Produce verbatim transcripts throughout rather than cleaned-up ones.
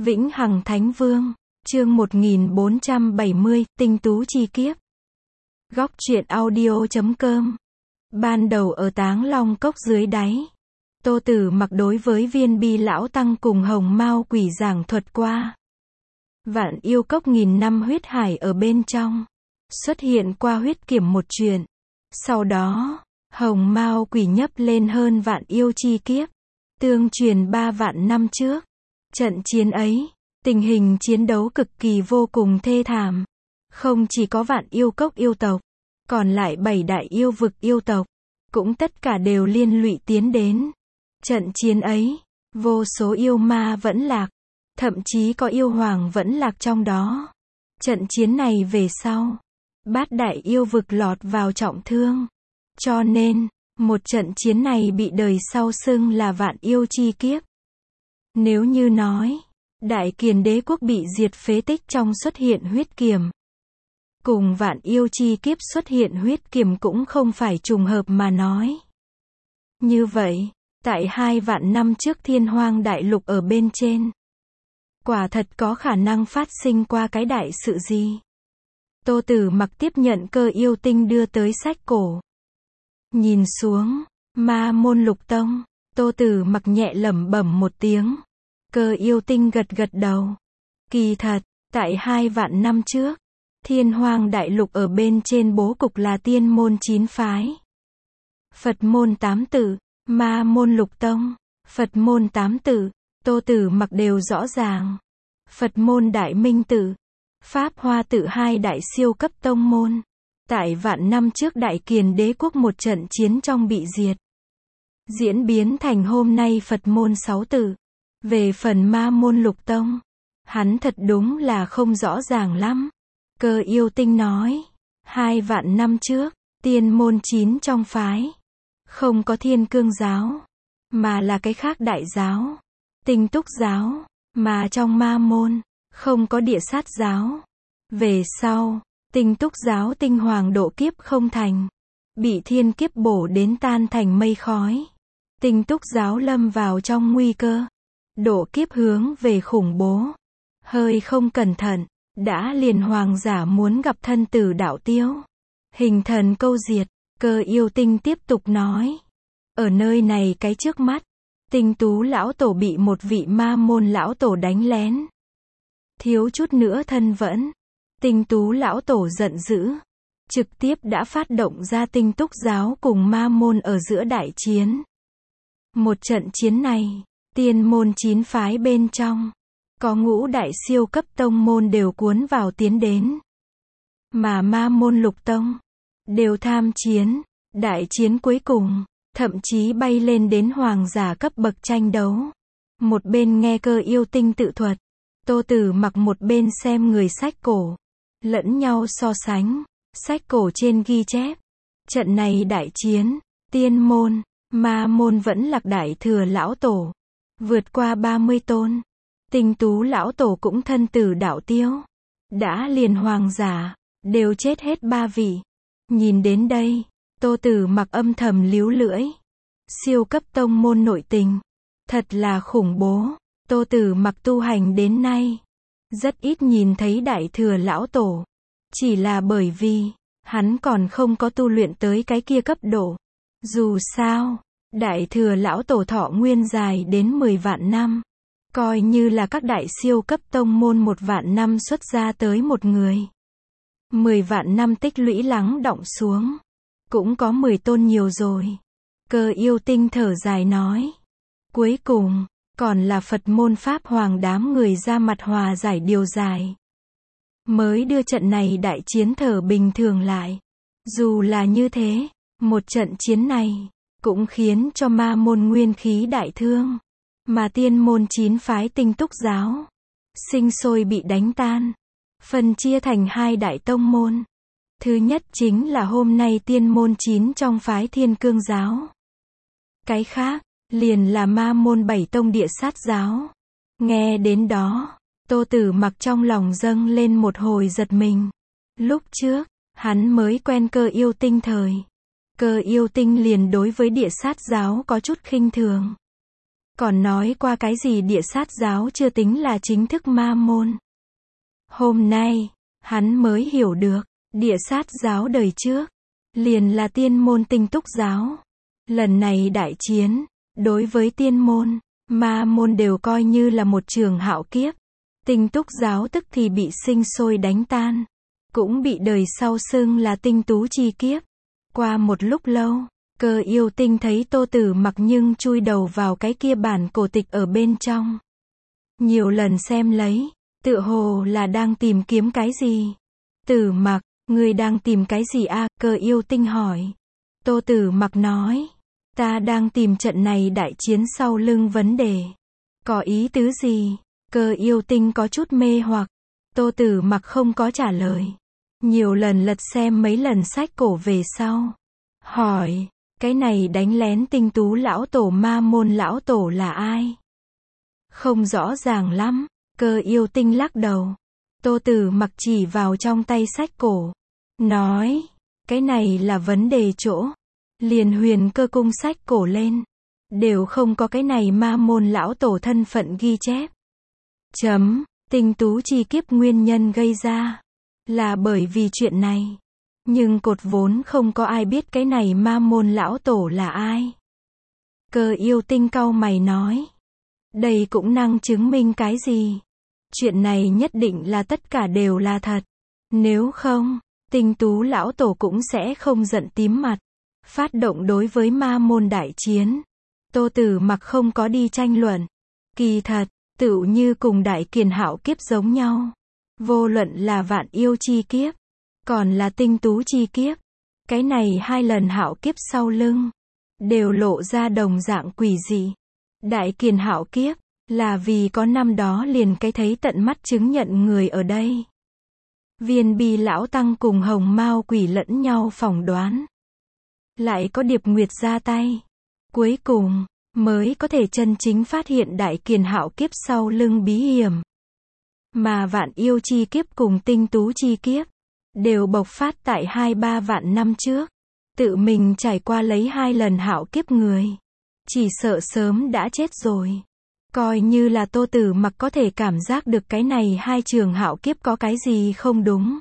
Vĩnh Hằng Thánh Vương, chương một nghìn bốn trăm bảy mươi, tinh tú chi kiếp. Góc truyện audio chấm com. Ban đầu ở Táng Long Cốc dưới đáy, Tô Tử Mặc đối với Viên Bi lão tăng cùng Hồng Mao quỷ giảng thuật qua. Vạn yêu cốc nghìn năm huyết hải ở bên trong, xuất hiện qua huyết kiểm một chuyện. Sau đó, Hồng Mao quỷ nhấp lên hơn vạn yêu chi kiếp, tương truyền ba vạn năm trước. Trận chiến ấy, tình hình chiến đấu cực kỳ vô cùng thê thảm. Không chỉ có vạn yêu cốc yêu tộc, còn lại bảy đại yêu vực yêu tộc, cũng tất cả đều liên lụy tiến đến. Trận chiến ấy, vô số yêu ma vẫn lạc, thậm chí có yêu hoàng vẫn lạc trong đó. Trận chiến này về sau, bát đại yêu vực lọt vào trọng thương. Cho nên, một trận chiến này bị đời sau xưng là vạn yêu chi kiếp. Nếu như nói, Đại Kiền đế quốc bị diệt phế tích trong xuất hiện huyết kiểm, cùng vạn yêu chi kiếp xuất hiện huyết kiểm cũng không phải trùng hợp mà nói. Như vậy, tại hai vạn năm trước Thiên Hoang đại lục ở bên trên, quả thật có khả năng phát sinh qua cái đại sự gì. Tô Tử Mặc tiếp nhận Cơ Yêu Tinh đưa tới sách cổ. Nhìn xuống, Ma Môn Lục Tông, Tô Tử Mặc nhẹ lẩm bẩm một tiếng. Cơ Yêu Tinh gật gật đầu. Kỳ thật, tại hai vạn năm trước, Thiên Hoang đại lục ở bên trên bố cục là tiên môn chín phái, Phật môn tám tự, Ma Môn Lục Tông, Phật môn tám tự, Tô Tử Mặc đều rõ ràng. Phật môn Đại Minh tự, Pháp Hoa tự hai đại siêu cấp tông môn, tại vạn năm trước Đại Kiền đế quốc một trận chiến trong bị diệt, diễn biến thành hôm nay Phật môn sáu tự. Về phần Ma Môn Lục Tông, hắn thật đúng là không rõ ràng lắm. Cơ Yêu Tinh nói, hai vạn năm trước, tiên môn chín trong phái, không có Thiên Cương giáo, mà là cái khác đại giáo, Tinh Túc giáo, mà trong Ma Môn, không có Địa Sát giáo. Về sau, Tinh Túc giáo tinh hoàng độ kiếp không thành, bị thiên kiếp bổ đến tan thành mây khói. Tinh Túc giáo lâm vào trong nguy cơ, độ kiếp hướng về khủng bố. Hơi không cẩn thận, đã liền hoàng giả muốn gặp thân tử đạo tiêu, hình thần câu diệt. Cơ Yêu Tinh tiếp tục nói, ở nơi này cái trước mắt, Tinh Tú lão tổ bị một vị Ma Môn lão tổ đánh lén, thiếu chút nữa thân vẫn. Tinh Tú lão tổ giận dữ, trực tiếp đã phát động ra Tinh Túc giáo cùng Ma Môn ở giữa đại chiến. Một trận chiến này, tiên môn chín phái bên trong, có ngũ đại siêu cấp tông môn đều cuốn vào tiến đến. Mà Ma Môn Lục Tông, đều tham chiến. Đại chiến cuối cùng, thậm chí bay lên đến hoàng giả cấp bậc tranh đấu. Một bên nghe Cơ Yêu Tinh tự thuật, Tô Tử Mặc một bên xem người sách cổ, lẫn nhau so sánh. Sách cổ trên ghi chép, trận này đại chiến, tiên môn, Ma Môn vẫn lạc Đại Thừa lão tổ, vượt qua ba mươi tôn. Tinh Tú lão tổ cũng thân tử đạo tiêu, đã liền hoàng giả, đều chết hết ba vị. Nhìn đến đây, Tô Tử Mặc âm thầm líu lưỡi. Siêu cấp tông môn nội tình, thật là khủng bố. Tô Tử Mặc tu hành đến nay, rất ít nhìn thấy Đại Thừa lão tổ. Chỉ là bởi vì, hắn còn không có tu luyện tới cái kia cấp độ. Dù sao, Đại Thừa lão tổ thọ nguyên dài đến mười vạn năm. Coi như là các đại siêu cấp tông môn một vạn năm xuất ra tới một người. Mười vạn năm tích lũy lắng đọng xuống, cũng có mười tôn nhiều rồi. Cơ Yêu Tinh thở dài nói. Cuối cùng, còn là Phật môn Pháp Hoàng đám người ra mặt hòa giải điều giải, mới đưa trận này đại chiến thở bình thường lại. Dù là như thế, một trận chiến này, cũng khiến cho Ma Môn nguyên khí đại thương. Mà tiên môn chín phái Tinh Túc giáo, sinh sôi bị đánh tan, phân chia thành hai đại tông môn. Thứ nhất chính là hôm nay tiên môn chín trong phái Thiên Cương giáo. Cái khác, liền là Ma Môn bảy tông Địa Sát giáo. Nghe đến đó, Tô Tử Mặc trong lòng dâng lên một hồi giật mình. Lúc trước, hắn mới quen Cơ Yêu Tinh thời, Cơ Yêu Tinh liền đối với Địa Sát giáo có chút khinh thường. Còn nói qua cái gì địa sát giáo chưa tính là chính thức ma môn. Hôm nay, hắn mới hiểu được, địa sát giáo đời trước, liền là tiên môn tinh túc giáo. Lần này đại chiến, đối với tiên môn, ma môn đều coi như là một trường hạo kiếp. Tinh túc giáo tức thì bị sinh sôi đánh tan, cũng bị đời sau xưng là tinh tú chi kiếp. Qua một lúc lâu, Cơ Yêu Tinh thấy Tô Tử Mặc nhưng chui đầu vào cái kia bản cổ tịch ở bên trong. Nhiều lần xem lấy, tựa hồ là đang tìm kiếm cái gì. Tử Mặc, ngươi đang tìm cái gì a? Cơ Yêu Tinh hỏi. Tô Tử Mặc nói, ta đang tìm trận này đại chiến sau lưng vấn đề. Có ý tứ gì? Cơ Yêu Tinh có chút mê hoặc. Tô Tử Mặc không có trả lời. Nhiều lần lật xem mấy lần sách cổ về sau. Hỏi, cái này đánh lén tinh tú lão tổ ma môn lão tổ là ai? Không rõ ràng lắm. Cơ Yêu Tinh lắc đầu. Tô Tử Mặc chỉ vào trong tay sách cổ. Nói, cái này là vấn đề chỗ. Liền Huyền Cơ cung sách cổ lên. Đều không có cái này ma môn lão tổ thân phận ghi chép. Chấm, tinh tú chi kiếp nguyên nhân gây ra. Là bởi vì chuyện này. Nhưng cột vốn không có ai biết cái này ma môn lão tổ là ai. Cơ Yêu Tinh cau mày nói. Đây cũng năng chứng minh cái gì? Chuyện này nhất định là tất cả đều là thật. Nếu không, tinh tú lão tổ cũng sẽ không giận tím mặt. Phát động đối với ma môn đại chiến. Tô Tử Mặc không có đi tranh luận. Kỳ thật, tựu như cùng đại kiền hạo kiếp giống nhau. Vô luận là vạn yêu chi kiếp, còn là tinh tú chi kiếp. Cái này hai lần hạo kiếp sau lưng, đều lộ ra đồng dạng quỷ dị. Đại kiền hạo kiếp, là vì có năm đó liền cái thấy tận mắt chứng nhận người ở đây. Viên Bi lão tăng cùng Hồng Mao quỷ lẫn nhau phỏng đoán. Lại có Điệp Nguyệt ra tay. Cuối cùng, mới có thể chân chính phát hiện đại kiền hạo kiếp sau lưng bí hiểm. Mà vạn yêu chi kiếp cùng tinh tú chi kiếp, đều bộc phát tại hai ba vạn năm trước. Tự mình trải qua lấy hai lần hạo kiếp người. Chỉ sợ sớm đã chết rồi. Coi như là Tô Tử Mặc có thể cảm giác được cái này hai trường hạo kiếp có cái gì không đúng.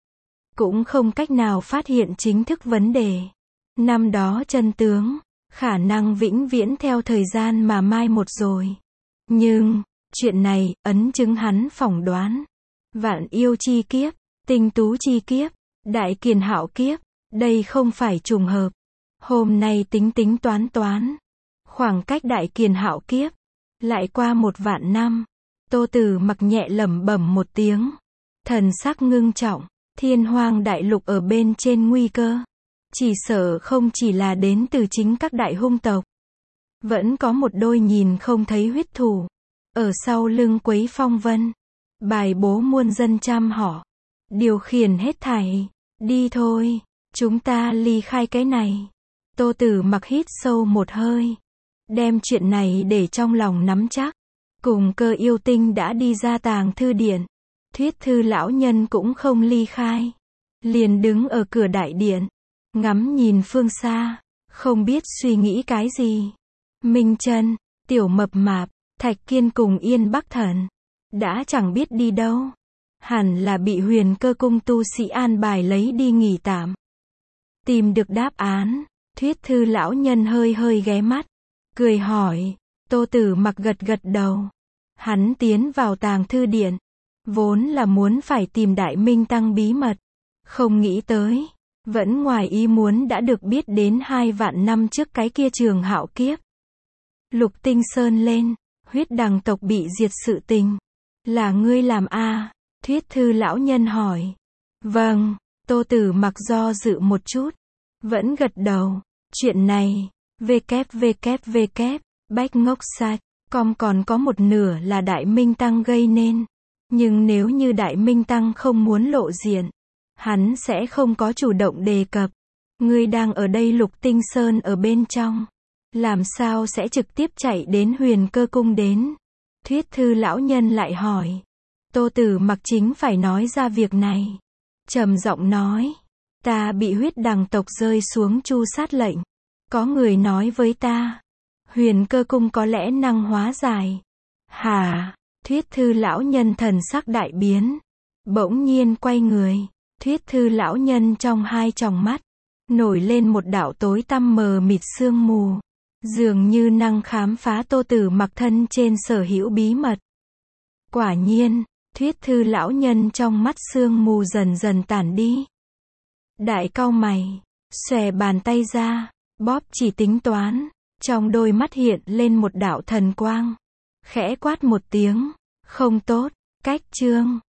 Cũng không cách nào phát hiện chính thức vấn đề. Năm đó chân tướng, khả năng vĩnh viễn theo thời gian mà mai một rồi. Nhưng, chuyện này, ấn chứng hắn phỏng đoán. Vạn yêu chi kiếp, tinh tú chi kiếp, đại kiền hạo kiếp, đây không phải trùng hợp. Hôm nay tính tính toán toán. Khoảng cách đại kiền hạo kiếp, lại qua một vạn năm. Tô Tử Mặc nhẹ lẩm bẩm một tiếng. Thần sắc ngưng trọng, thiên hoang đại lục ở bên trên nguy cơ. Chỉ sợ không chỉ là đến từ chính các đại hung tộc. Vẫn có một đôi nhìn không thấy huyết thủ. Ở sau lưng quấy phong vân. Bài bố muôn dân trăm họ. Điều khiển hết thảy. Đi thôi, chúng ta ly khai cái này. Tô Tử Mặc hít sâu một hơi. Đem chuyện này để trong lòng nắm chắc. Cùng Cơ Yêu Tinh đã đi ra tàng thư điện. Thuyết thư lão nhân cũng không ly khai. Liền đứng ở cửa đại điện. Ngắm nhìn phương xa. Không biết suy nghĩ cái gì. Minh Chân, Tiểu Mập Mạp, Thạch Kiên cùng Yên Bắc Thần. Đã chẳng biết đi đâu. Hẳn là bị Huyền Cơ cung tu sĩ an bài lấy đi nghỉ tạm. Tìm được đáp án. Thuyết thư lão nhân hơi hơi ghé mắt. Cười hỏi. Tô Tử Mặc gật gật đầu. Hắn tiến vào tàng thư điện. Vốn là muốn phải tìm Đại Minh Tăng bí mật. Không nghĩ tới. Vẫn ngoài ý muốn đã được biết đến hai vạn năm trước cái kia trường hạo kiếp. Lục Tinh Sơn lên. Huyết đằng tộc bị diệt sự tình. Là ngươi làm a? À? Thuyết thư lão nhân hỏi. Vâng. Tô Tử Mặc do dự một chút. Vẫn gật đầu. Chuyện này. www. Bách ngốc sạch. Com còn có một nửa là Đại Minh Tăng gây nên. Nhưng nếu như Đại Minh Tăng không muốn lộ diện, hắn sẽ không có chủ động đề cập. Ngươi đang ở đây Lục Tinh Sơn ở bên trong. Làm sao sẽ trực tiếp chạy đến Huyền Cơ cung đến? Thuyết thư lão nhân lại hỏi. Tô Tử Mặc chính phải nói ra việc này. Trầm giọng nói. Ta bị huyết đằng tộc rơi xuống chu sát lệnh. Có người nói với ta. Huyền Cơ Cung có lẽ năng hóa giải. Hả? Thuyết thư lão nhân thần sắc đại biến. Bỗng nhiên quay người. Thuyết thư lão nhân trong hai tròng mắt, nổi lên một đạo tối tăm mờ mịt sương mù. Dường như năng khám phá Tô Tử Mặc thân trên sở hữu bí mật. Quả nhiên, thuyết thư lão nhân trong mắt sương mù dần dần tản đi. Đại cau mày, xòe bàn tay ra, bóp chỉ tính toán, trong đôi mắt hiện lên một đạo thần quang. Khẽ quát một tiếng, không tốt, cách chương.